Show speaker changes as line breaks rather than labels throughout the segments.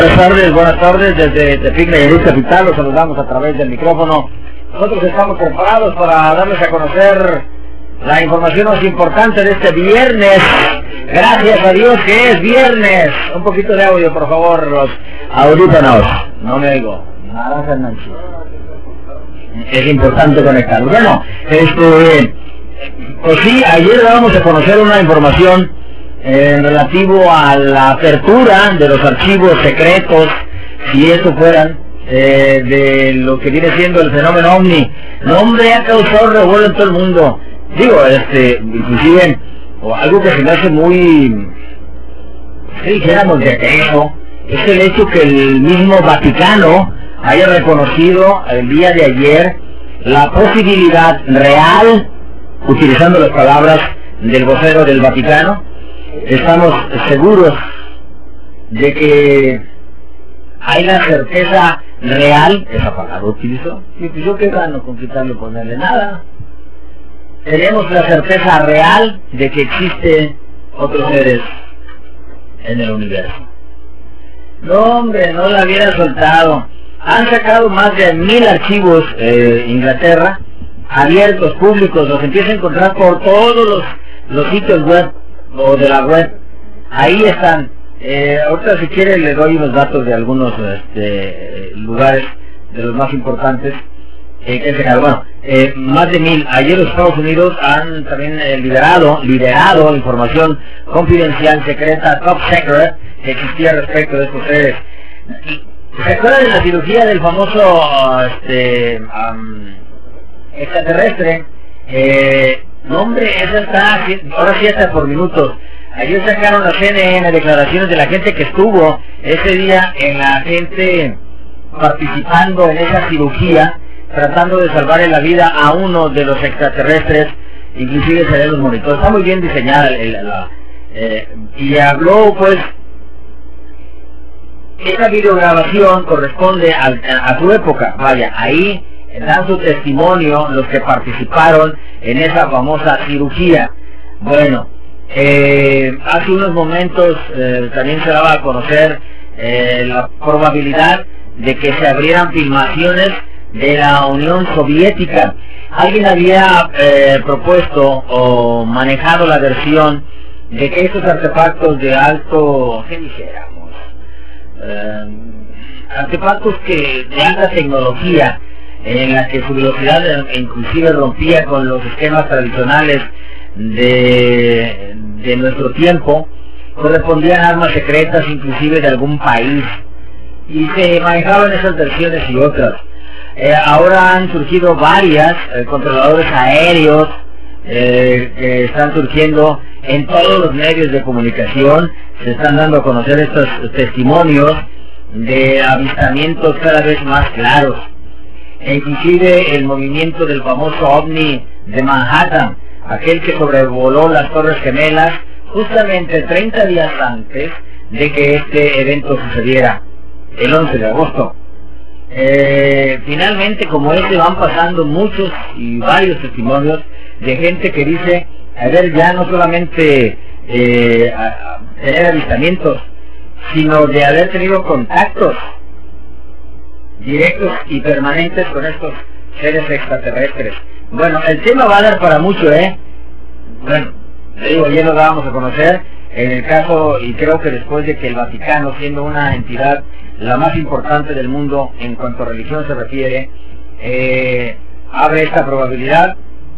Buenas tardes, desde Tepic, Nayarit Capital, los saludamos a través del micrófono. Nosotros estamos preparados para darles a conocer la información más importante de este viernes. Gracias a Dios que es viernes. Un poquito de audio, por favor, los audífonos. No me oigo. Naranja Nancy. Es importante conectar. Bueno, pues sí, ayer vamos a conocer una información relativo a la apertura de los archivos secretos, si eso fueran, de lo que viene siendo el fenómeno OVNI. No, hombre, ha causado revuelo en todo el mundo. Digo, inclusive, o algo que se me hace muy, ¿qué dijéramos de aquello? Es el hecho que el mismo Vaticano haya reconocido el día de ayer la posibilidad real, utilizando las palabras del vocero del Vaticano. Estamos seguros de que hay la certeza real, esa palabra utilizó, y pues yo qué gano con quitarle, ponerle nada. Tenemos la certeza real de que existen otros seres en el universo. No, hombre, no la hubiera soltado. Han sacado más de 1000 archivos Inglaterra, abiertos, públicos, los empieza a encontrar por todos los sitios web o de la web. Ahí están. Ahorita si quiere le doy unos datos de algunos lugares, de los más importantes. Bueno, más de 1000. Ayer los Estados Unidos han también liberado información confidencial, secreta, top secret, que existía respecto de estos seres. ¿Se acuerdan de la cirugía del famoso extraterrestre? No, hombre, esa está, ahora sí está por minutos. Ayer sacaron la CNN declaraciones de la gente que estuvo ese día, en la gente participando en esa cirugía, tratando de salvarle la vida a uno de los extraterrestres, inclusive se ven los monitores. Está muy bien diseñada y habló, pues, esa videograbación corresponde a su época. Vaya, ahí dan su testimonio los que participaron en esa famosa cirugía. Bueno, hace unos momentos también se daba a conocer la probabilidad de que se abrieran filmaciones de la Unión Soviética. Alguien había propuesto o manejado la versión de que estos artefactos de alto, ¿qué dijéramos? Artefactos de alta tecnología, en la que su velocidad inclusive rompía con los esquemas tradicionales de nuestro tiempo, correspondían a armas secretas inclusive de algún país, y se manejaban esas versiones y otras. Ahora han surgido varias controladores aéreos que están surgiendo en todos los medios de comunicación. Se están dando a conocer estos testimonios de avistamientos cada vez más claros. E inclusive el movimiento del famoso OVNI de Manhattan, aquel que sobrevoló las Torres Gemelas justamente 30 días antes de que este evento sucediera, el 11 de agosto. Finalmente, como van pasando muchos y varios testimonios de gente que dice haber ya no solamente tener avistamientos, sino de haber tenido contactos directos y permanentes con estos seres extraterrestres. Bueno, el tema va a dar para mucho, Bueno, le digo, ayer lo dábamos a conocer, en el caso, y creo que después de que el Vaticano, siendo una entidad la más importante del mundo en cuanto a religión se refiere, abre esta probabilidad,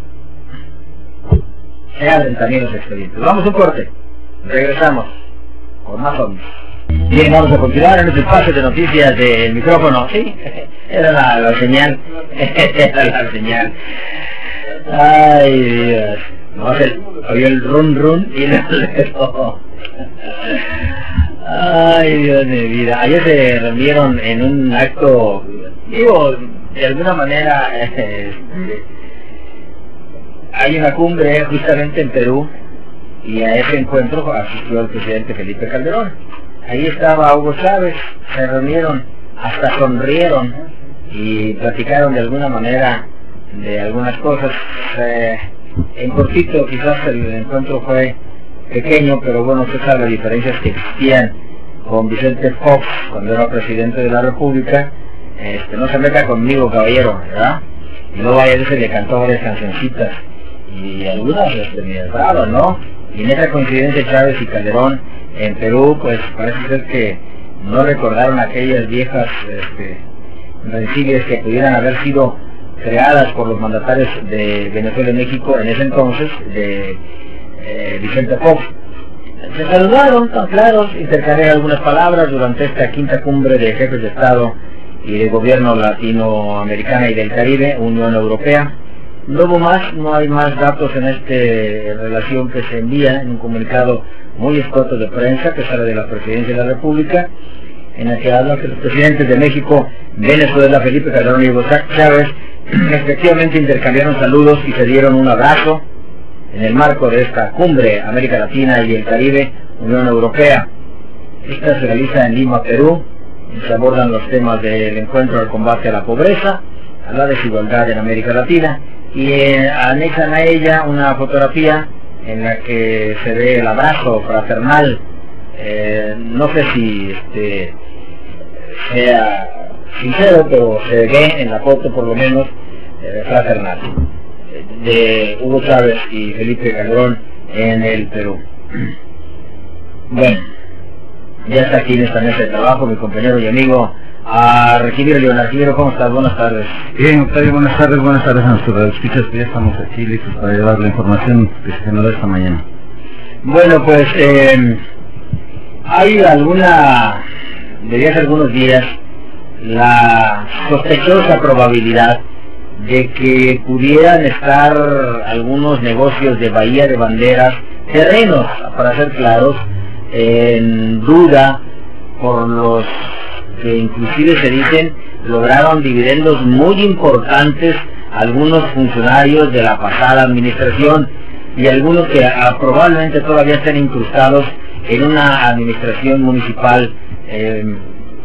se abren también los expedientes. Vamos a un corte, regresamos con más OVNIs. Bien, vamos a continuar en este espacio de noticias del micrófono. Sí, era la señal. Era la señal. Ay, Dios. No, oye el run y luego. Ay, Dios de vida. Ayer se reunieron en un acto, digo, de alguna manera, hay una cumbre justamente en Perú, y a ese encuentro asistió el presidente Felipe Calderón. Ahí estaba Hugo Chávez, se reunieron, hasta sonrieron y platicaron de alguna manera de algunas cosas. En cortito, quizás el encuentro fue pequeño, pero bueno, usted sabe las diferencias que existían con Vicente Fox cuando era presidente de la República. No se meta conmigo, caballero, ¿verdad? Y luego a él se le cantó varias cancioncitas y algunas me agradaron, ¿no? Y en esa coincidencia Chávez y Calderón en Perú, pues parece ser que no recordaron aquellas viejas rencillas que pudieran haber sido creadas por los mandatarios de Venezuela y México en ese entonces, de Vicente Fox. Se saludaron, tan claros, intercambiaron algunas palabras durante esta quinta cumbre de jefes de Estado y de gobierno latinoamericana y del Caribe, Unión Europea. No hubo más, no hay más datos en esta relación que se envía en un comunicado muy escueto de prensa que sale de la Presidencia de la República, en la que hablan que los presidentes de México, Venezuela, Felipe Calderón y Hugo Chávez, respectivamente intercambiaron saludos y se dieron un abrazo en el marco de esta cumbre América Latina y el Caribe, Unión Europea. Esta se realiza en Lima, Perú, y se abordan los temas del encuentro al combate a la pobreza, a la desigualdad en América Latina, y anexan a ella una fotografía en la que se ve el abrazo fraternal. No sé si sea sincero, pero se ve en la foto por lo menos fraternal de Hugo Chávez y Felipe Calderón en el Perú. Bueno, ya está aquí en esta mesa de trabajo mi compañero y amigo Arquimiro León. Arquimiro, ¿cómo estás? Buenas tardes.
Bien, Octavio, buenas tardes a nuestros escuchas, que ya estamos aquí listos para llevar la información que se generó esta mañana.
Bueno, pues hay desde hace algunos días, la sospechosa probabilidad de que pudieran estar algunos negocios de Bahía de Banderas, terrenos, para ser claros, en duda por los que inclusive se dicen lograron dividendos muy importantes algunos funcionarios de la pasada administración y algunos que probablemente todavía estén incrustados en una administración municipal, en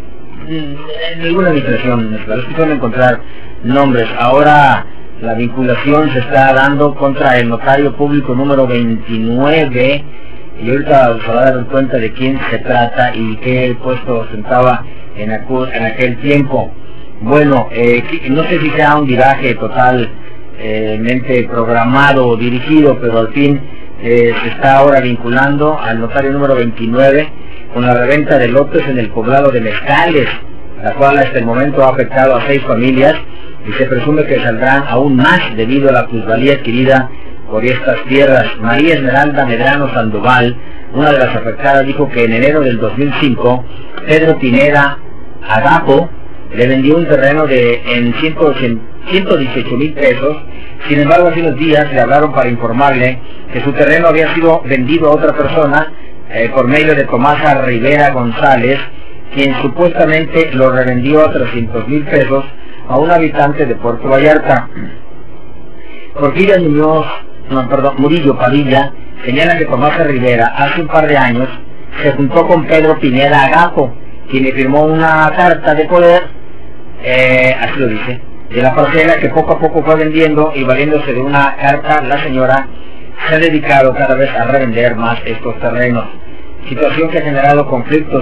alguna administración, es que van a encontrar nombres. Ahora la vinculación se está dando contra el notario público número 29, y ahorita se va a dar cuenta de quién se trata y qué puesto ostentaba en aquel tiempo. Bueno, no sé si sea un viraje totalmente programado o dirigido, pero al fin se está ahora vinculando al notario número 29 con la reventa de lotes en el poblado de Mezcales, la cual hasta el momento ha afectado a 6 familias y se presume que saldrán aún más debido a la plusvalía adquirida por estas tierras. María Esmeralda Medrano Sandoval, una de las afectadas, dijo que en enero del 2005 Pedro Pineda Agapo le vendió un terreno en 118,000 pesos. Sin embargo, hace unos días le hablaron para informarle que su terreno había sido vendido a otra persona por medio de Tomasa Rivera González, quien supuestamente lo revendió a 300,000 pesos a un habitante de Puerto Vallarta. Porfirio Murillo Padilla señala que Tomasa Rivera hace un par de años se juntó con Pedro Pineda Agapo, quien le firmó una carta de poder, así lo dice, de la parcela que poco a poco fue vendiendo, y valiéndose de una carta la señora se ha dedicado cada vez a revender más estos terrenos, situación que ha generado conflictos.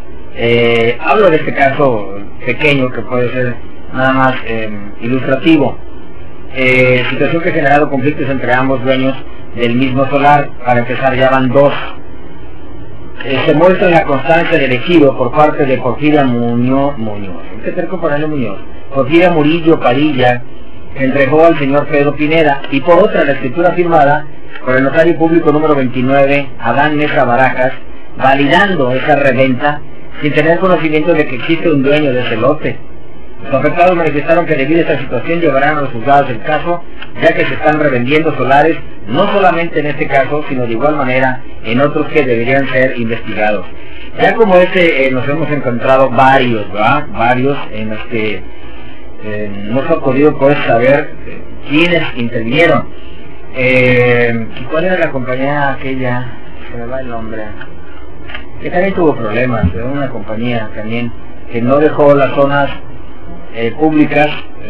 Hablo de este caso pequeño que puede ser nada más ilustrativo, situación que ha generado conflictos entre ambos dueños del mismo solar. Para empezar, ya van 2. Se muestra la constancia del ejido por parte de Porfirio Murillo Padilla, que entregó al señor Pedro Pineda, y por otra la escritura firmada por el notario público número 29, Adán Mesa Barajas, validando esa reventa sin tener conocimiento de que existe un dueño de ese lote. Los afectados manifestaron que debido a esta situación llevarán a los juzgados el caso, ya que se están revendiendo solares, no solamente en este caso, sino de igual manera en otros que deberían ser investigados. Ya como nos hemos encontrado varios en los que no se ha podido saber quiénes intervinieron. ¿Cuál era la compañía aquella? Se me va el nombre. Que también tuvo problemas, era una compañía también que no dejó las zonas públicas,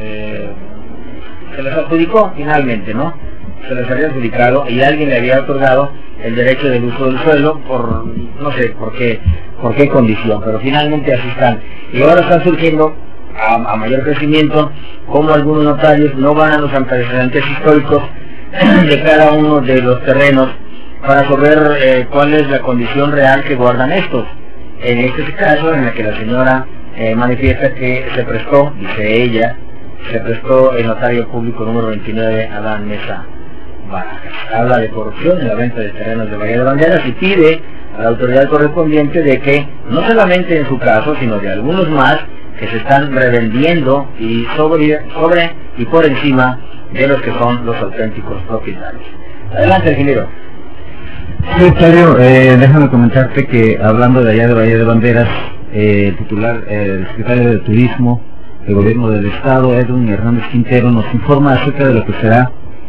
se les adjudicó finalmente, ¿no? Se les había adjudicado y alguien le había otorgado el derecho del uso del suelo por, no sé por qué por qué condición, pero finalmente así están. Y ahora están surgiendo a mayor crecimiento como algunos notarios no van a los antecedentes históricos de cada uno de los terrenos para saber cuál es la condición real que guardan estos. En este caso, en el que la señora manifiesta que se prestó, dice ella, se prestó el notario público número 29, Adán Mesa Barajas. Habla de corrupción en la venta de terrenos de Bahía de Banderas y pide a la autoridad correspondiente de que, no solamente en su caso, sino de algunos más, que se están revendiendo y sobre y por encima de los que son los auténticos propietarios. Adelante, ingeniero.
Sí, Octavio, déjame comentarte que hablando de allá de Bahía de Banderas, el secretario de Turismo del Gobierno del Estado, Edwin Hernández Quintero, nos informa acerca de lo que será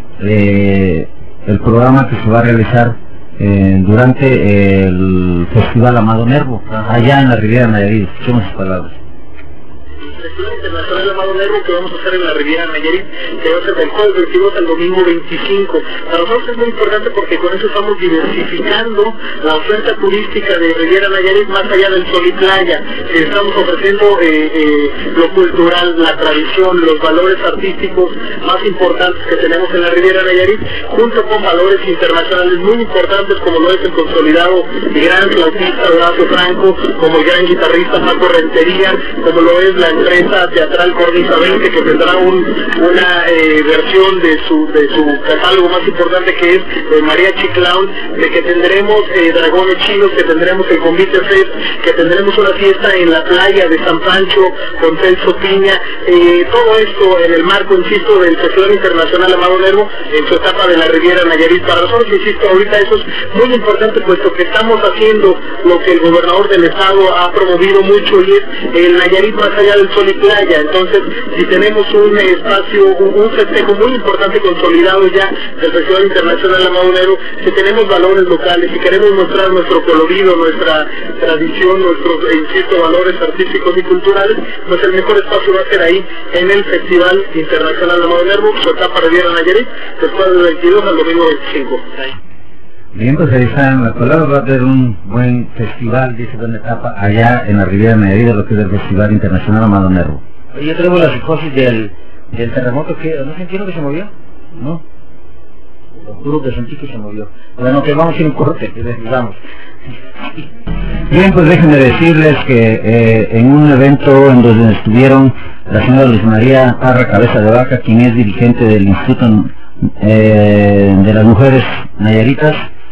el programa que se va a realizar durante el Festival Amado Nervo, allá en la Riviera Nayarit. Escuchemos sus palabras.
Festival Internacional Amado Nervo que vamos a hacer en la Riviera Nayarit, que va a ser del jueves 22 al domingo 25. Para nosotros es muy importante porque con eso estamos diversificando la oferta turística de Riviera Nayarit más allá del sol y playa. Estamos ofreciendo lo cultural, la tradición, los valores artísticos más importantes que tenemos en la Riviera Nayarit, junto con valores internacionales muy importantes como lo es el consolidado gran flautista Horacio Franco, como el gran guitarrista Paco Rentería, como lo es la empresa teatral Cornisa 20, que tendrá una versión de su catálogo más importante, que es Mariachi Clown, de que tendremos Dragones Chinos, que tendremos el Convite Fest, que tendremos una fiesta en la playa de San Pancho con Celso Piña, todo esto en el marco, insisto, del Festival Internacional Amado Nervo en su etapa de la Riviera Nayarit. Para nosotros, insisto, ahorita eso es muy importante, puesto que estamos haciendo lo que el gobernador del estado ha promovido mucho, y es el Nayarit más allá del sol y playa. Entonces, si tenemos un espacio, un festejo muy importante consolidado ya del Festival Internacional Amado Nervo, si tenemos valores locales, si queremos mostrar nuestro colorido, nuestra tradición, nuestros, insisto, valores artísticos y culturales, pues el mejor espacio va a ser ahí, en el Festival Internacional Amado Nervo, su etapa Riviera Nayarit, después del 22 al domingo 25.
Bien, pues ahí están las palabras. Va a haber un buen festival, dice una etapa, allá en la Riviera Nayarit, lo que es el Festival Internacional Amado Nervo.
Yo traigo la psicosis del terremoto, que no sentieron que se movió, ¿no? Lo juro que sentí que se movió. Bueno, que vamos a ir un corte, que vamos.
Bien, pues déjenme decirles que en un evento en donde estuvieron la señora Luis María Parra Cabeza de Vaca, quien es dirigente del Instituto de las Mujeres Nayaritas,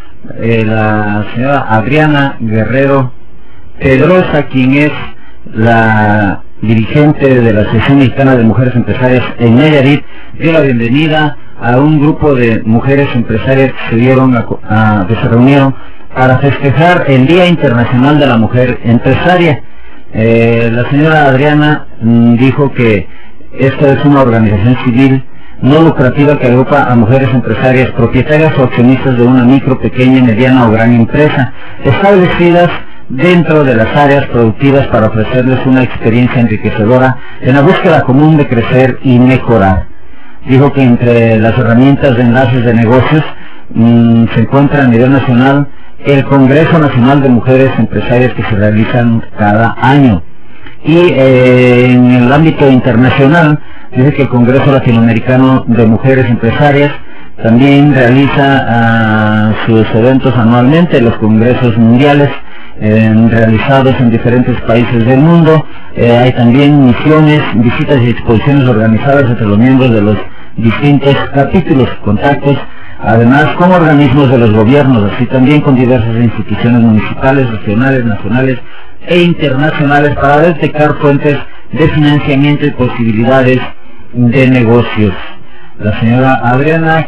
la señora Adriana Guerrero Pedrosa, quien es la dirigente de la Asociación Mexicana de Mujeres Empresarias en Nayarit, dio la bienvenida a un grupo de mujeres empresarias que se reunieron para festejar el Día Internacional de la Mujer Empresaria. La señora Adriana dijo que esta es una organización civil no lucrativa que agrupa a mujeres empresarias, propietarias o accionistas de una micro, pequeña, mediana o gran empresa, establecidas dentro de las áreas productivas para ofrecerles una experiencia enriquecedora en la búsqueda común de crecer y mejorar. Dijo que entre las herramientas de enlaces de negocios se encuentra a nivel nacional el Congreso Nacional de Mujeres Empresarias que se realizan cada año. Y en el ámbito internacional, dice que el Congreso Latinoamericano de Mujeres Empresarias también realiza sus eventos anualmente, los congresos mundiales realizados en diferentes países del mundo. Hay también misiones, visitas y exposiciones organizadas entre los miembros de los distintos capítulos, contactos, además con organismos de los gobiernos, así también con diversas instituciones municipales, regionales, nacionales e internacionales para detectar fuentes de financiamiento y posibilidades de negocios. La señora Adriana,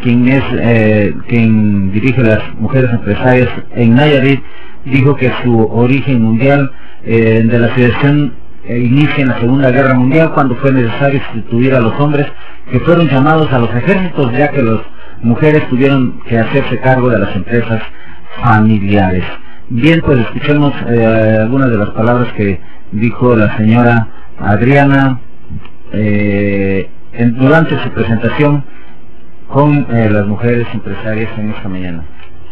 quien dirige las mujeres empresarias en Nayarit, dijo que su origen mundial de la asociación inicia en la Segunda Guerra Mundial, cuando fue necesario sustituir a los hombres que fueron llamados a los ejércitos, ya que las mujeres tuvieron que hacerse cargo de las empresas familiares. Bien, pues escuchemos algunas de las palabras que dijo la señora Adriana durante su presentación con las mujeres empresarias en esta mañana.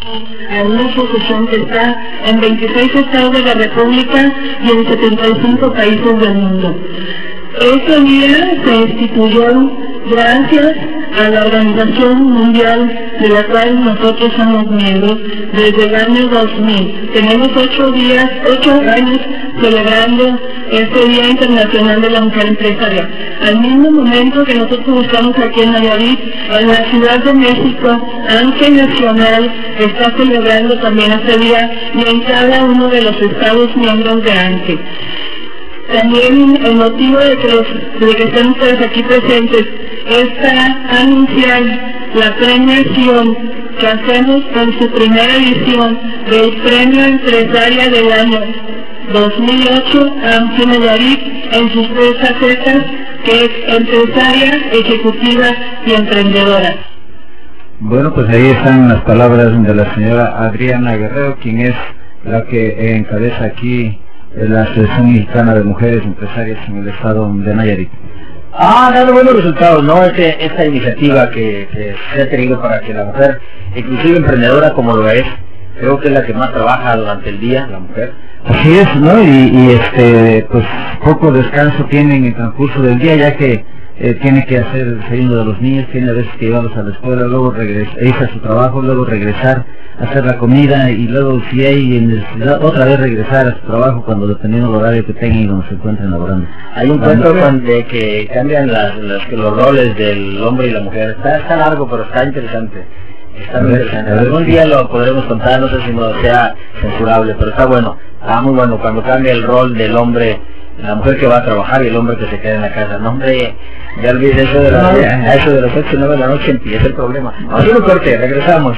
a una asociación que está en 26 estados de la República y en 75 países del mundo. Este día se instituyó gracias a la Organización Mundial de la cual nosotros somos miembros desde el año 2000. Tenemos 8 años celebrando este Día Internacional de la Mujer Empresaria. Al mismo momento que nosotros estamos aquí en Nayarit, en la Ciudad de México, ANCE Nacional está celebrando también este día y en cada uno de los estados miembros de ANCE. También el motivo de que estén ustedes aquí presentes es para anunciar la premiación que hacemos en su primera edición del Premio Empresaria del año 2008 ANCE Nayarit en sus 3 facetas, que es empresaria, ejecutiva y emprendedora.
Bueno, pues ahí están las palabras de la señora Adriana Guerrero, quien es la que encabeza aquí la Asociación Mexicana de Mujeres Empresarias en el estado de Nayarit.
Dando buenos resultados, ¿no? Esta iniciativa que se ha tenido para que la mujer, inclusive emprendedora como lo es, creo que es la que más trabaja durante el día, la mujer.
Así es, ¿no? Pues poco descanso tiene en el transcurso del día, ya que tiene que hacer el desayuno de los niños, tiene a veces que llevarlos a la escuela, luego irse a su trabajo, luego regresar a hacer la comida y luego si hay necesidad otra vez regresar a su trabajo cuando dependiendo del horario que tengan y donde se encuentren laborando.
Hay un cuento de que cambian los roles del hombre y la mujer. Está largo, pero está interesante. Está muy interesante. Algún día lo podremos contar, no sé si no sea censurable, pero está bueno. Está muy bueno cuando cambia el rol del hombre, la mujer que va a trabajar y el hombre que se queda en la casa. No, hombre, ya olvidé eso de las 8 o 9 de la noche empieza el problema. Vamos a un corte, regresamos.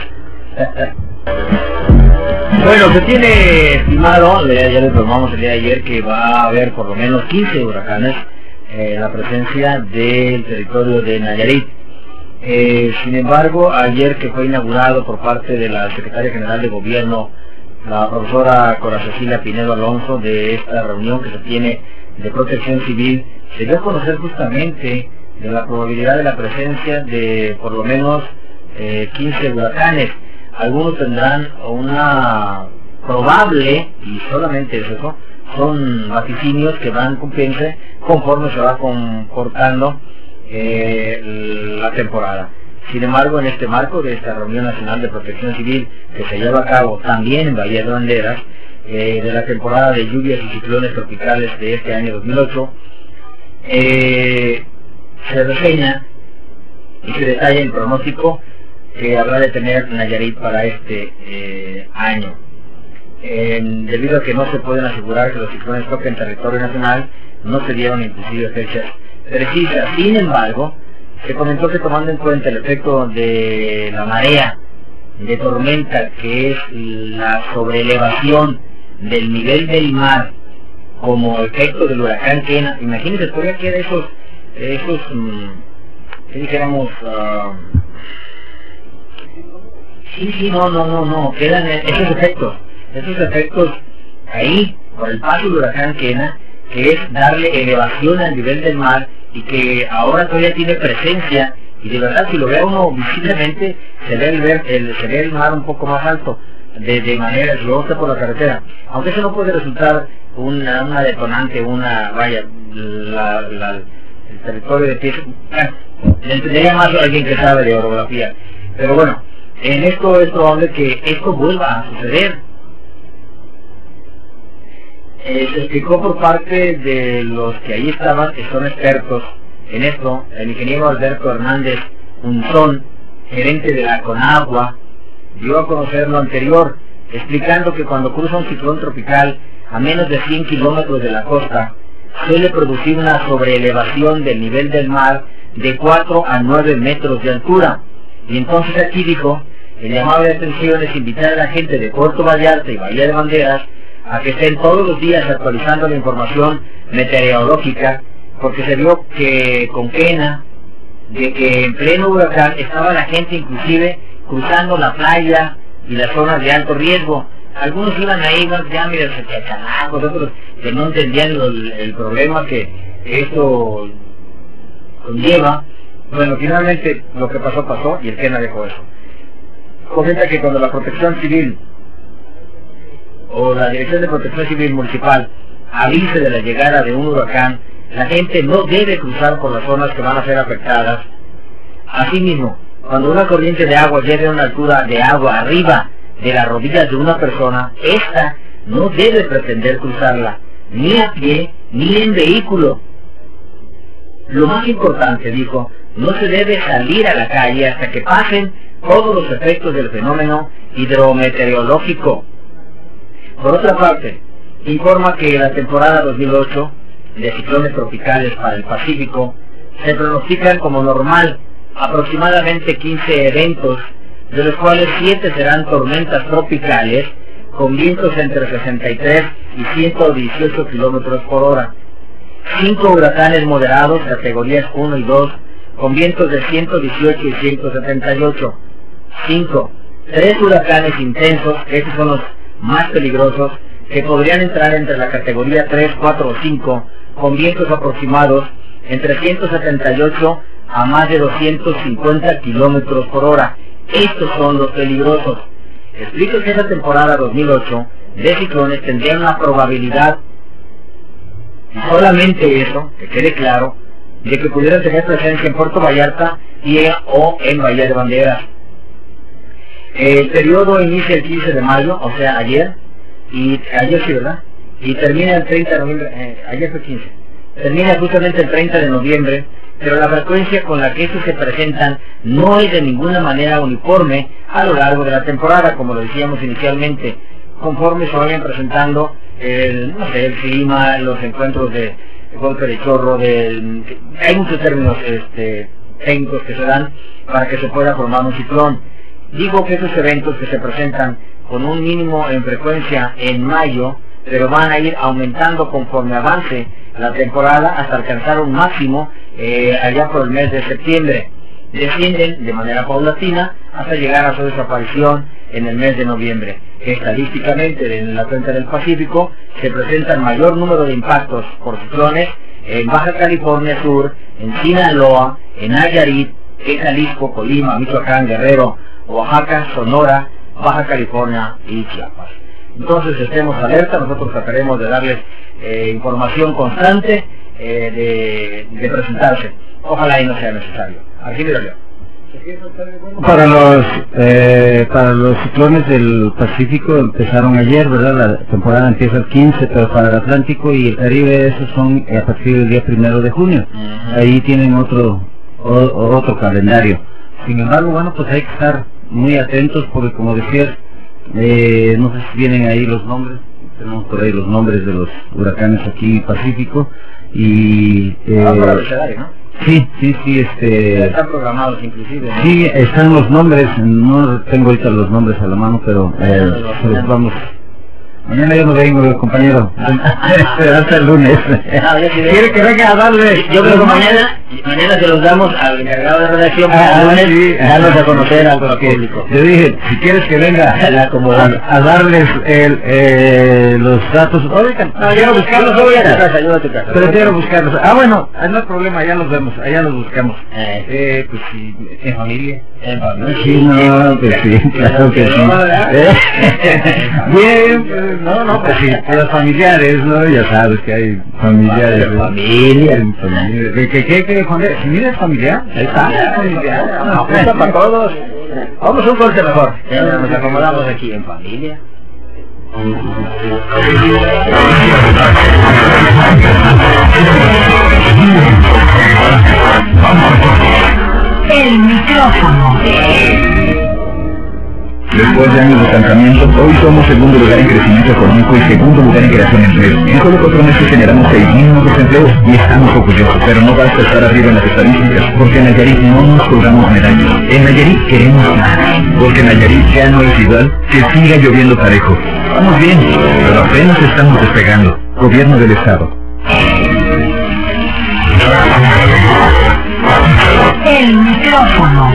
Bueno, se tiene estimado, ya le informamos el día de ayer que va a haber por lo menos 15 huracanes en la presencia del territorio de Nayarit. Sin embargo, ayer que fue inaugurado por parte de la Secretaria General de Gobierno, la profesora Cora Cecilia Pinedo Alonso, de esta reunión que se tiene de protección civil, se dio a conocer justamente de la probabilidad de la presencia de por lo menos 15 huracanes. Algunos tendrán una probable, y solamente eso, son vaticinios que van cumpliéndose conforme se va comportando la temporada. Sin embargo, en este marco de esta reunión nacional de protección civil que se lleva a cabo también en Bahía de Banderas, de la temporada de lluvias y ciclones tropicales de este año 2008, se reseña y se detalla el pronóstico que habrá de tener Nayarit para este año. Debido a que no se pueden asegurar que los ciclones toquen territorio nacional, no se dieron inclusive fechas precisas. Sin embargo, se comentó que tomando en cuenta el efecto de la marea de tormenta, que es la sobreelevación del nivel del mar como efecto del huracán Kena, imagínense, todavía queda esos ¿qué dijéramos? Quedan esos efectos ahí por el paso del huracán Kena, que es darle elevación al nivel del mar y que ahora todavía tiene presencia, y de verdad si lo ve uno visiblemente se ve el mar un poco más alto, de manera que lo está por la carretera, aunque eso no puede resultar una detonante, el territorio de pies, le entendería más a alguien que sabe de orografía, pero bueno, en esto es probable que esto vuelva a suceder. Se explicó por parte de los que allí estaban, que son expertos en esto, el ingeniero Alberto Hernández Unzón, gerente de la Conagua, dio a conocer lo anterior, explicando que cuando cruza un ciclón tropical a menos de 100 kilómetros de la costa, suele producir una sobreelevación del nivel del mar de 4 a 9 metros de altura. Y entonces aquí dijo, el llamado de atención es invitar a la gente de Puerto Vallarta y Bahía de Banderas a que estén todos los días actualizando la información meteorológica, porque se vio que con Kena, de que en pleno huracán estaba la gente inclusive cruzando la playa y las zonas de alto riesgo. Algunos iban ahí, ya mira, otros que no entendían el problema que esto conlleva. Bueno, finalmente lo que pasó y el Kena dejó eso. comenta que cuando la Protección Civil o la Dirección de Protección Civil Municipal avise de la llegada de un huracán, la gente no debe cruzar por las zonas que van a ser afectadas. Asimismo, cuando una corriente de agua llegue a una altura de agua arriba de las rodillas de una persona, ésta no debe pretender cruzarla, ni a pie, ni en vehículo. Lo más importante, dijo, no se debe salir a la calle hasta que pasen todos los efectos del fenómeno hidrometeorológico. Por otra parte, informa que la temporada 2008 de ciclones tropicales para el Pacífico se pronostican como normal aproximadamente 15 eventos, de los cuales 7 serán tormentas tropicales con vientos entre 63 y 118 kilómetros por hora, 5 huracanes moderados categorías 1 y 2 con vientos de 118 y 178, 3 huracanes intensos, estos son los más peligrosos, que podrían entrar entre la categoría 3, 4 o 5, con vientos aproximados entre 178 a más de 250 kilómetros por hora. Estos son los peligrosos. Explico que esa temporada 2008 de ciclones tendría una probabilidad, y solamente eso, que quede claro, de que pudieran tener presencia en Puerto Vallarta o en Bahía de Banderas. El periodo inicia el 15 de mayo, o sea, ayer sí, ¿verdad? Y termina el 30 de noviembre, ayer fue 15, termina justamente el 30 de noviembre, pero la frecuencia con la que estos se presentan no es de ninguna manera uniforme a lo largo de la temporada, como lo decíamos inicialmente, conforme se vayan presentando el clima, los encuentros de golpe de chorro, hay muchos términos técnicos que se dan para que se pueda formar un ciclón. Digo que esos eventos que se presentan con un mínimo en frecuencia en mayo, pero van a ir aumentando conforme avance la temporada hasta alcanzar un máximo allá por el mes de septiembre. Descienden de manera paulatina hasta llegar a su desaparición en el mes de noviembre. Estadísticamente en la cuenca del Pacífico se presentan mayor número de impactos por ciclones en Baja California Sur, en Sinaloa, en Nayarit, en Jalisco, Colima, Michoacán, Guerrero, Oaxaca, Sonora, Baja California y Chiapas. Entonces estemos alerta, nosotros trataremos de darles información constante de presentarse. Ojalá y no sea necesario. Aquí mira yo.
Para los ciclones del Pacífico empezaron ayer, ¿verdad? La temporada empieza el 15, pero para el Atlántico y el Caribe esos son a partir del día 1 de junio. Ahí tienen otro calendario. Sin embargo, bueno, pues hay que estar muy atentos porque, como decías, no sé si vienen ahí los nombres, tenemos por ahí los nombres de los huracanes aquí Pacífico y...
para el escenario, ¿no?
Sí,
ya están programados inclusive, ¿no? Sí,
están los nombres, no tengo ahorita los nombres a la mano, pero se los vamos... Mañana yo no vengo, compañero. Hasta el lunes. ¿Quiere que venga a darle?
Yo creo que mañana se los damos al encargado de redacción para el lunes,
sí,
darlos a conocer al público.
Te dije, si quieres que venga a darles los datos. Ahorita, quiero buscarlos, voy a tu casa. Pero quiero buscarlos. Bueno, no hay problema, allá los vemos, allá los buscamos. Pues sí, en familia. Sí, no, pues sí, claro que sí. Bien, no, pues sí, los familiares, ¿no? Ya sabes que hay familiares.
Familia.
¿Qué, familia es familiar?
Ahí está, familiar. Apuesta para todos. Vamos a un corte mejor. Nos acomodamos aquí en familia.
El micrófono.
Después de años de estancamiento, hoy somos segundo lugar en crecimiento económico y segundo lugar en creación de empleo. En solo 4 meses generamos 6.000 nuevos empleos y estamos orgullosos. Pero no basta estar arriba en las estadísticas, porque en Nayarit no nos colgamos medallas. En Nayarit queremos más, porque Nayarit ya no es igual, que siga lloviendo parejo. Vamos bien, pero apenas estamos despegando. Gobierno del Estado.
El micrófono.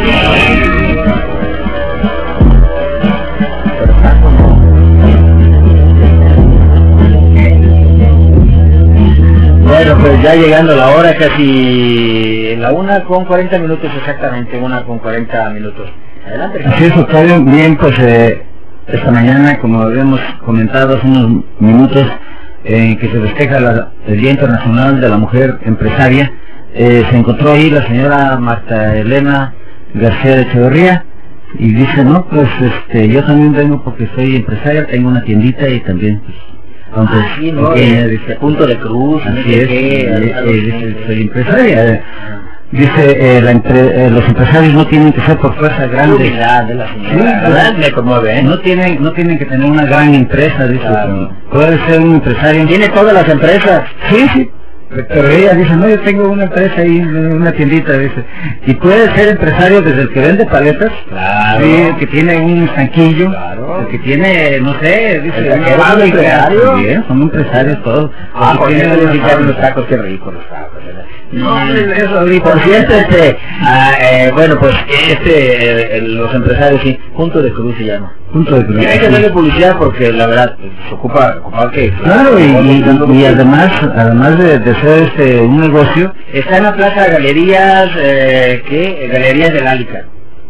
Bueno, pues ya llegando la hora, casi la 1:40 exactamente, 1:40. Adelante.
Así es, Octavio. Bien, pues esta mañana, como habíamos comentado hace unos minutos, que se festeja el Día Internacional de la Mujer Empresaria, se encontró ahí la señora Marta Elena García de Echeverría y dice, no, pues yo también vengo porque soy empresaria, tengo una tiendita y también, pues, aunque
sí, ¿no?
dice,
Punto de Cruz,
así es, dice, soy empresaria. Dice, los empresarios no tienen que ser por fuerza grandes.
De la señora,
Sí,
¿verdad? Me conmueve, ¿eh?
No tienen que tener una gran empresa, dice.
Claro.
Puede ser un empresario.
Tiene todas las empresas.
Sí. Pero ella dice, no, yo tengo una empresa ahí, una tiendita, dice. Y puede ser empresario desde el que vende paletas,
Claro.
sí, el que tiene un estanquillo,
Claro.
el que tiene, no sé, dice,
El taquero es un empresario.
también, son empresarios todos.
Porque
tienen
tiene
una
los
fábrica.
tacos, qué ricos los tacos, ¿verdad?
No, eso ahorita.
Por cierto, bueno, pues los empresarios, sí, Punto de Cruz se llama.
Punto de Cruz.
Y hay que darle publicidad porque la verdad se ocupa que...
Claro, y además de ser un negocio,
está en la plaza de Galerías, Galerías del Álica.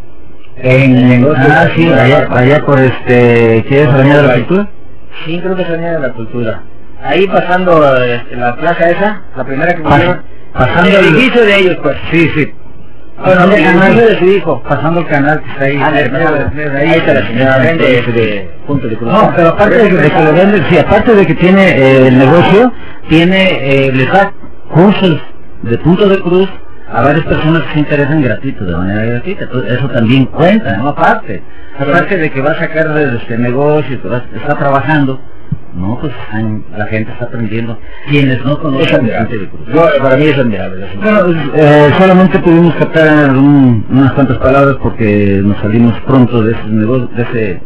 sí, allá por ¿qué es? Avenida de la Cultura.
Sí, creo que es Avenida de la Cultura. Ahí pasando la plaza esa, la primera que pusieron,
pasando
el edificio de ellos, pues.
Sí.
Bueno, el edificio de su hijo.
Pasando el canal que está ahí.
Ahí está la señora vende Punto de Cruz.
No, pero aparte de que lo venden, sí, aparte de que tiene el negocio, les da cursos de Punto de Cruz a varias personas que se interesan gratuito, de manera gratuita. Entonces, eso también cuenta, ¿no? Aparte de que va a sacar de este negocio, que está trabajando, no, pues la gente está aprendiendo. Quienes no conocen de Punto de Cruz.
Para mí es admirable.
Bueno, solamente pudimos captar unas cuantas palabras porque nos salimos pronto de ese negocio, de ese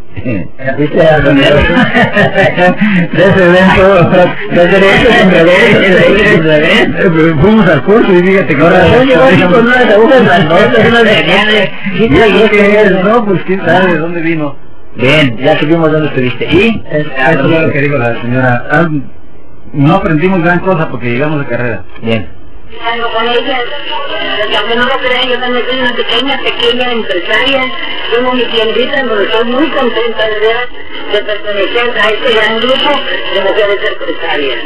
evento. Fuimos al curso y fíjate que ahora
con unas agujas grandotas, unas geniales.
No, pues quién sabe de dónde vino.
Bien, ya supimos dónde estuviste. Y
eso es lo que digo la señora. No aprendimos gran cosa porque llegamos de carrera.
Bien.
Con ella, aunque no lo crean, yo también soy una pequeña empresaria. Tengo mi tiendita en donde estoy muy contenta de pertenecer a este gran grupo de mujeres empresarias.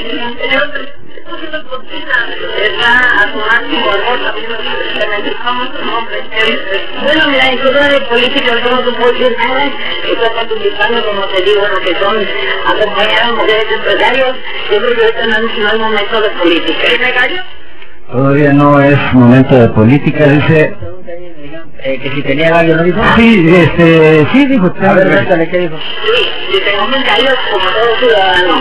Está a su máximo valor también bueno, mira, en cosa de política no se puede decir nada. Está participando, como te digo, lo que son acompañar a mujeres empresarias. Yo creo que ahorita no es momento de política.
Todavía no es momento de política, dice.
Que si tenía gallo, ¿no dijo?
Sí, sí dijo.
A ver, cuéntale, ¿qué dijo?
Sí, tengo mis gallos como todo ciudadano.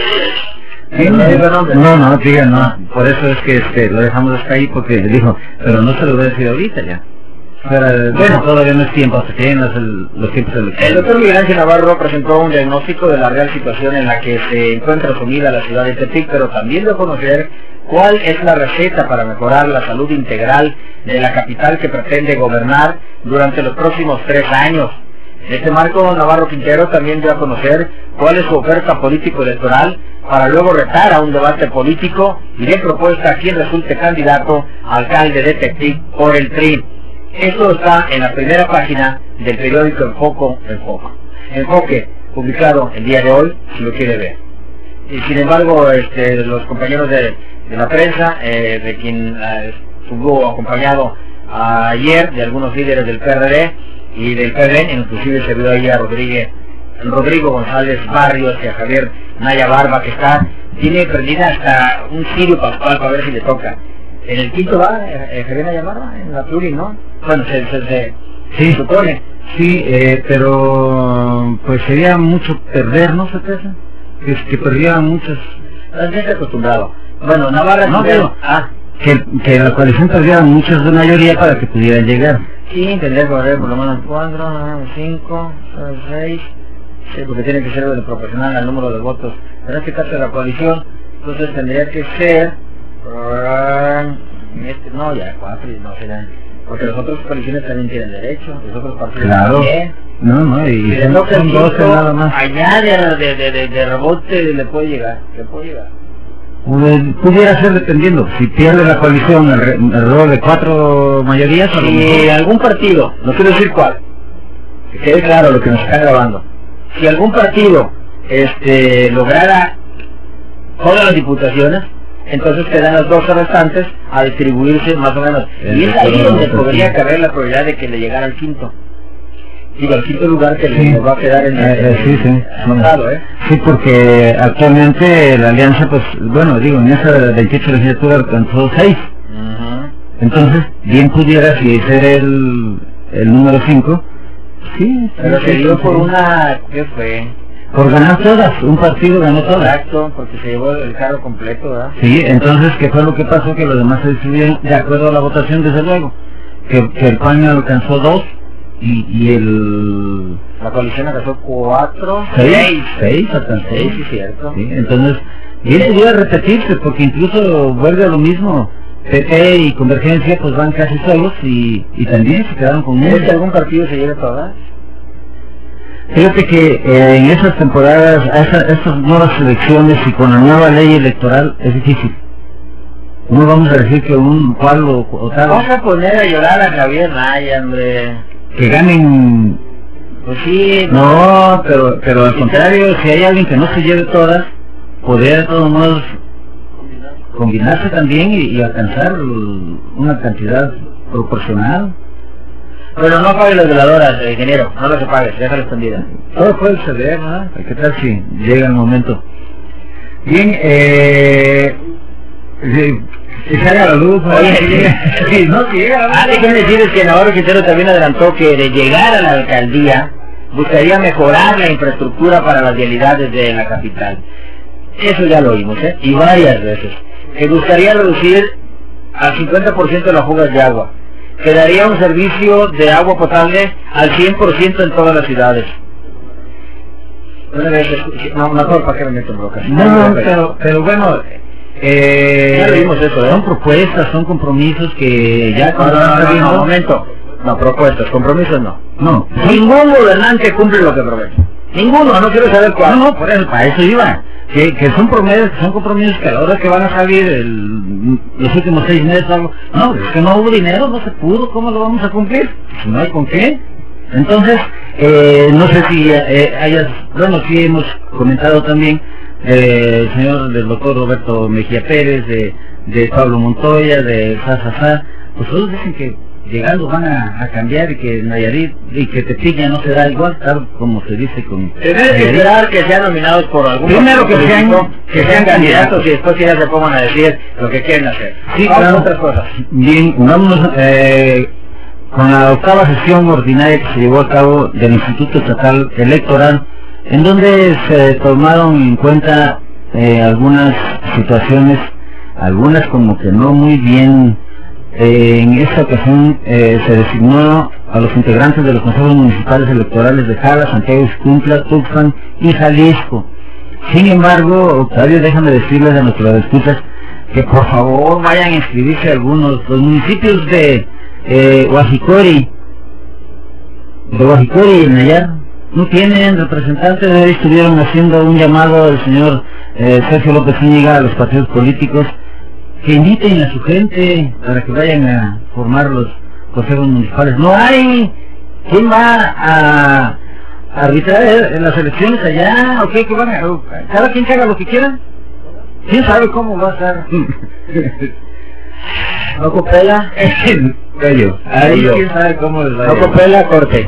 No, diga, no. Por eso es que lo dejamos hasta ahí porque dijo, pero no se lo voy a decir ahorita ya. Pero, bueno, todavía no es tiempo, se tienen los tiempos electorales.
El doctor Miguel Ángel Navarro presentó un diagnóstico de la real situación en la que se encuentra sumida la ciudad de Tepic, pero también dio a conocer cuál es la receta para mejorar la salud integral de la capital que pretende gobernar durante los próximos 3 años. En este marco, Navarro Quintero también dio a conocer cuál es su oferta político-electoral para luego retar a un debate político y de propuesta a quien resulte candidato a alcalde de Tepic por el TRI. Esto está en la primera página del periódico Enfoque, publicado el día de hoy, si lo quiere ver. Y sin embargo, los compañeros de la prensa, de quien estuvo acompañado ayer, de algunos líderes del PRD y del PRD, inclusive se vio ahí a Rodrigo González Barrios y a Javier Naya Barba, que tiene prendida hasta un cirio pascual para ver si le toca. En el quinto va Javier Naya Barba, en la pluri, ¿no? Bueno, se supone.
Sí, pero pues sería mucho perder, ¿no, certeza? Que perdía muchas.
La gente acostumbrado. Bueno, Navarra
no, pero que la coalición perdiera muchas de mayoría para que pudieran llegar.
Sí, tendría que haber por lo menos 4, 5, 6, sí, porque tiene que ser de proporcional al número de votos. Pero en este caso de la coalición, entonces tendría que ser, no, ya 4 y no serán, porque las otras coaliciones también tienen derecho, los otros partidos también.
No, y
son
12 nada más.
Allá de rebote le puede llegar,
Pudiera ser dependiendo, si pierde la coalición alrededor de 4 mayorías,
y algún partido, no quiero decir cuál, que quede claro lo que nos están grabando. Si algún partido lograra todas las diputaciones, entonces quedan las 12 restantes a distribuirse más o menos. Y es ahí donde podría caber la probabilidad de que le llegara al quinto. Digo, al quinto lugar que le va a quedar en el anotado,
Sí, porque actualmente la alianza, pues, bueno, digo, en esa 28 legislatura alcanzó 6. Entonces, bien pudiera, si ser el número 5, sí.
Pero se dio por una, ¿qué fue?
Por ganar todas, un partido ganó todas.
Exacto, porque se llevó el carro completo, ¿verdad?
Sí, entonces, ¿qué fue lo que pasó? Que los demás se decidieron, de acuerdo a la votación, desde luego, que el PAN alcanzó 2 y
la coalición alcanzó 4,
6 alcanzó.
6, sí, cierto.
Sí, entonces, bien pudiera repetirse, porque incluso vuelve a lo mismo. PP y Convergencia pues van casi solos y también se quedaron con
¿Es que algún partido se lleve todas?
Fíjate que en esas temporadas, estas nuevas elecciones y con la nueva ley electoral es difícil. No vamos a decir que un cual o tal.
Vamos a poner a llorar a Javier Naya, hombre.
Que ganen.
Pues sí.
No, pero al contrario, si hay alguien que no se lleve todas, podría de todos modos combinarse también y alcanzar una cantidad proporcional.
Pero no apague las veladoras, ingeniero, no las apagues, déjala escondida.
Todo puede suceder, ¿no? ¿Qué tal si llega el momento? Bien, si sale a la luz,
oye, no, si llega a la luz. Déjenme decirles que Navarro Quintero también adelantó que de llegar a la alcaldía buscaría mejorar la infraestructura para las vialidades de la capital. Eso ya lo oímos, y varias veces. Que buscaría reducir al 50% las fugas de agua, que daría un servicio de agua potable al 100% en todas las ciudades. No, mejor para que me meto en brocas.
No, pero bueno,
ya lo vimos eso,
son propuestas, son compromisos que ya...
No, momento. No, propuestas, compromisos no. Ningún gobernante cumple lo que promete. Ninguno, no quiero saber cuál.
No, por eso, para eso iba. Que son compromisos que a la hora que van a salir los últimos 6 meses algo, no, es que no hubo dinero, no se pudo, ¿cómo lo vamos a cumplir? Si no hay con qué. Entonces, no sé si bueno, sí hemos comentado también del doctor Roberto Mejía Pérez, de Pablo Montoya, de Sasa, pues todos dicen que llegando van a cambiar y que Nayarit y que Tepic no será igual, tal como se dice con...
Tendrás que esperar que sean nominados por algún...
Primero que sean candidatos
y después que ya se pongan a decir lo que quieren hacer.
Sí, claro.
Otras cosas.
Bien, vámonos con la 8ª sesión ordinaria que se llevó a cabo del Instituto Estatal Electoral, en donde se tomaron en cuenta algunas situaciones, algunas como que no muy bien. En esta ocasión se designó a los integrantes de los consejos municipales electorales de Jala, Santiago Ixcuintla, Tuxpan y Jalisco. Sin embargo, Octavio, déjame decirles a nuestros escuchas que por favor vayan a inscribirse algunos. Los municipios de Huajicori y Nayar no tienen representantes. Hoy estuvieron haciendo un llamado al señor Sergio López Zúñiga a los partidos políticos que inviten a su gente para que vayan a formar los consejos municipales. No hay. ¿Quién va a arbitrar en las elecciones allá? ¿O qué? ¿Que van a, cada quien que haga lo que quiera? ¿Quién sabe cómo va a estar?
¿No copela?
Ahí quién sabe cómo les va a ir.
No copela, corte.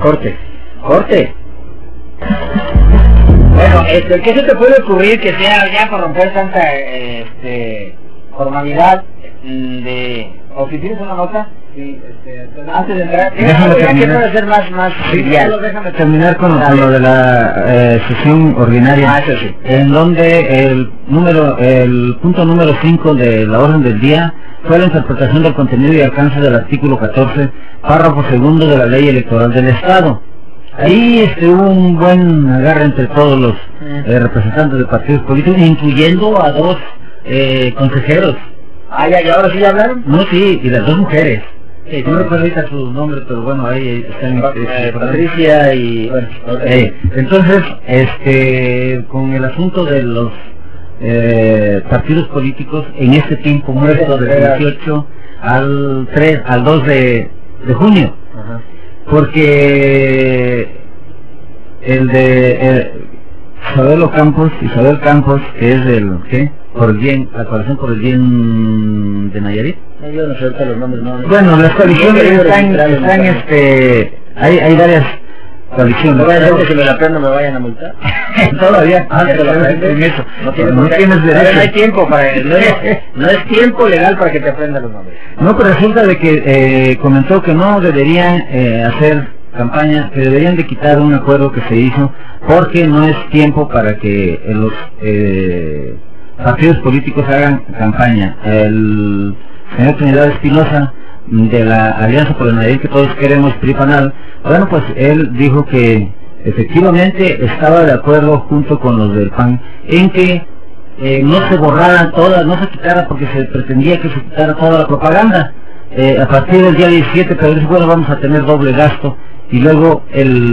Bueno, ¿qué se te puede ocurrir que sea ya para romper tanta formalidad o si tienes una nota? Sí, antes de entrar, ¿qué puede ser más trivial?
Déjame terminar con lo de la sesión ordinaria,
eso sí.
En donde el punto número 5 de la orden del día fue la interpretación del contenido y alcance del artículo 14, párrafo segundo de la Ley Electoral del Estado. Ahí hubo un buen agarre entre todos los representantes de partidos políticos, incluyendo a 2 consejeros.
¿Y ahora sí ya hablaron?
No, sí, y las 2 mujeres. No recuerdo ahorita su nombre, pero bueno, ahí están.
Patricia y... Bueno,
entonces, con el asunto de los partidos políticos, en este tiempo muerto del 18 al 2 de junio.
Ajá.
Porque el de Isabel Campos, que es del, ¿qué? Por el bien, la coalición por el bien de Nayarit.
No, yo no sé ahorita los nombres, no.
Bueno, las coaliciones están hay varias coaliciones.
No vaya a ser que si me la prendo me vayan a multar.
Todavía,
antes de la prende,
eso.
no
tienes derecho.
No hay tiempo no es tiempo legal para que te aprendan los nombres.
No, pero resulta de que comentó que no deberían hacer campaña, que deberían de quitar un acuerdo que se hizo, porque no es tiempo para que los partidos políticos hagan campaña. El señor Trinidad Espinosa, de la Alianza por el Nayarit que todos queremos, PRI-PANAL, bueno, pues él dijo que efectivamente estaba de acuerdo junto con los del PAN en que no se borrara toda, no se quitara, porque se pretendía que se quitara toda la propaganda a partir del día 17, pero dice, bueno, vamos a tener doble gasto, y luego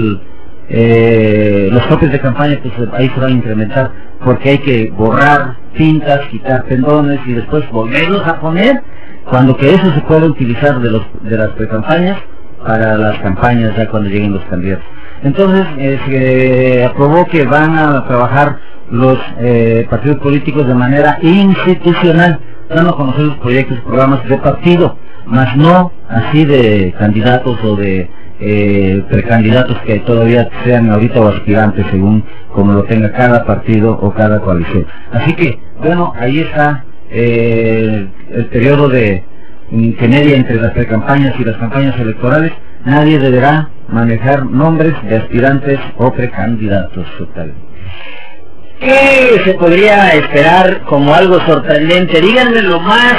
los topes de campaña pues ahí se van a incrementar, porque hay que borrar tintas, quitar pendones y después volverlos a poner, cuando que eso se puede utilizar de las precampañas para las campañas ya cuando lleguen los candidatos. Entonces se aprobó que van a trabajar los partidos políticos de manera institucional, dando a conocer los proyectos y programas de partido, más no así de candidatos o de precandidatos que todavía sean ahorita o aspirantes según como lo tenga cada partido o cada coalición. Así que, bueno, ahí está el periodo que media entre las precampañas y las campañas electorales. Nadie deberá manejar nombres de aspirantes o precandidatos. Total.
¿Qué se podría esperar como algo sorprendente? Díganme lo más...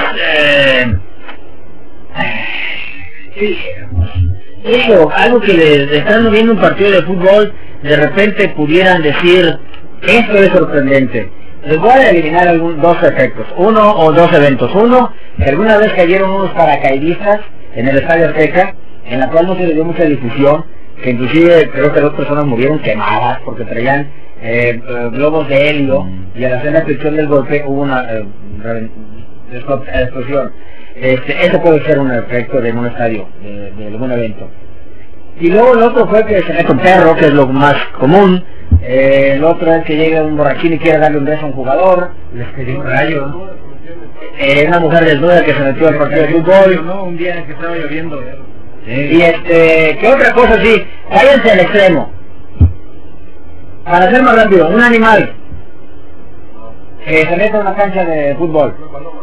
algo que les están viendo un partido de fútbol, de repente pudieran decir, esto es sorprendente. Les voy a eliminar dos efectos, uno o dos eventos. Uno, que alguna vez cayeron unos paracaidistas en el Estadio Azteca, en la cual no se le dio mucha difusión, que inclusive creo que 2 personas murieron quemadas porque traían globos de helio, y al hacer la explosión del golpe hubo una explosión. Eso puede ser un efecto de un estadio, de algún evento. Y luego el otro fue que se mete un perro, que es lo más común. El otro es que llega un borrachín y quiere darle un beso a un jugador, les cayó un rayo. Una mujer desnuda que se metió al partido de fútbol.
No, un día en que estaba lloviendo.
Sí. Y ¿qué otra cosa sí? Váyanse al extremo. Para ser más rápido, un animal que se mete a una cancha de fútbol.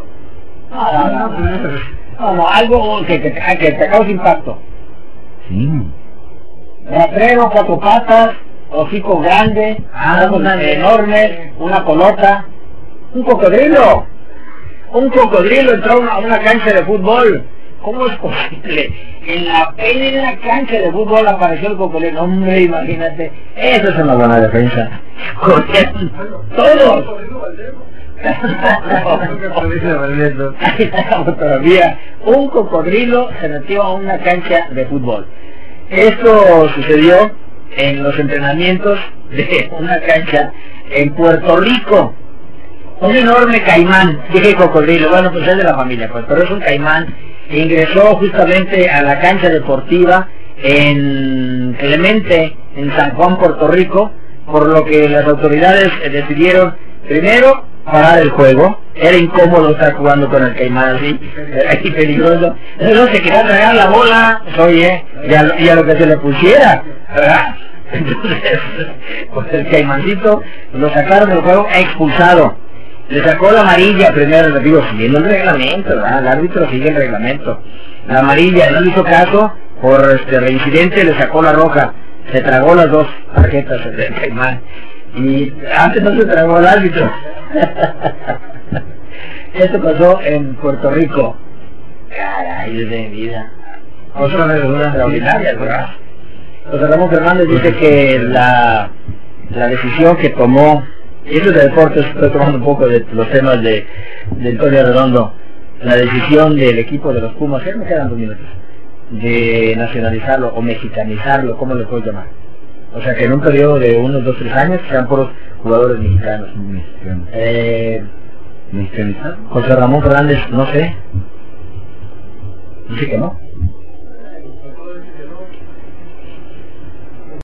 No, algo que te cause impacto.
Sí.
Rastrero, 4 patas, hocico grande, ojos enormes, una colota, un cocodrilo. Un cocodrilo entró a una cancha de fútbol. ¿Cómo es posible? En la cancha de fútbol apareció el cocodrilo. Hombre, imagínate. Eso es una buena defensa. Todos. Todavía un cocodrilo se metió a una cancha de fútbol. Esto sucedió en los entrenamientos de una cancha en Puerto Rico. Un enorme caimán, dije cocodrilo, bueno, pues es de la familia, pues, pero es un caimán, ingresó justamente a la cancha deportiva en Clemente, en San Juan, Puerto Rico, por lo que las autoridades decidieron primero parar el juego. Era incómodo estar jugando con el caimán así, era aquí peligroso. No se quería tragar la bola, oye, y a lo que se le pusiera, ¿verdad? Entonces, pues el caimancito lo sacaron del juego expulsado. Le sacó la amarilla primero, le digo, siguiendo el reglamento, ¿verdad? El árbitro sigue el reglamento. La amarilla, no le hizo caso, por reincidente le sacó la roja. Se tragó las 2 tarjetas del caimán. Y antes no se tragó el árbitro. Esto pasó en Puerto Rico. Caray, de vida. Otra verdura extraordinaria, ¿verdad? José Ramón Fernández dice que la decisión que tomó, y eso de deportes, estoy tomando un poco de los temas de Antonio Redondo, la decisión del equipo de los Pumas, ya me quedan 2 minutos, de nacionalizarlo o mexicanizarlo, ¿cómo le puedo llamar? O sea, que en un periodo de unos 2 o 3 años sean puros jugadores mexicanos.
¿Mexicanizar?
José Ramón Fernández, no sé. Dice que no.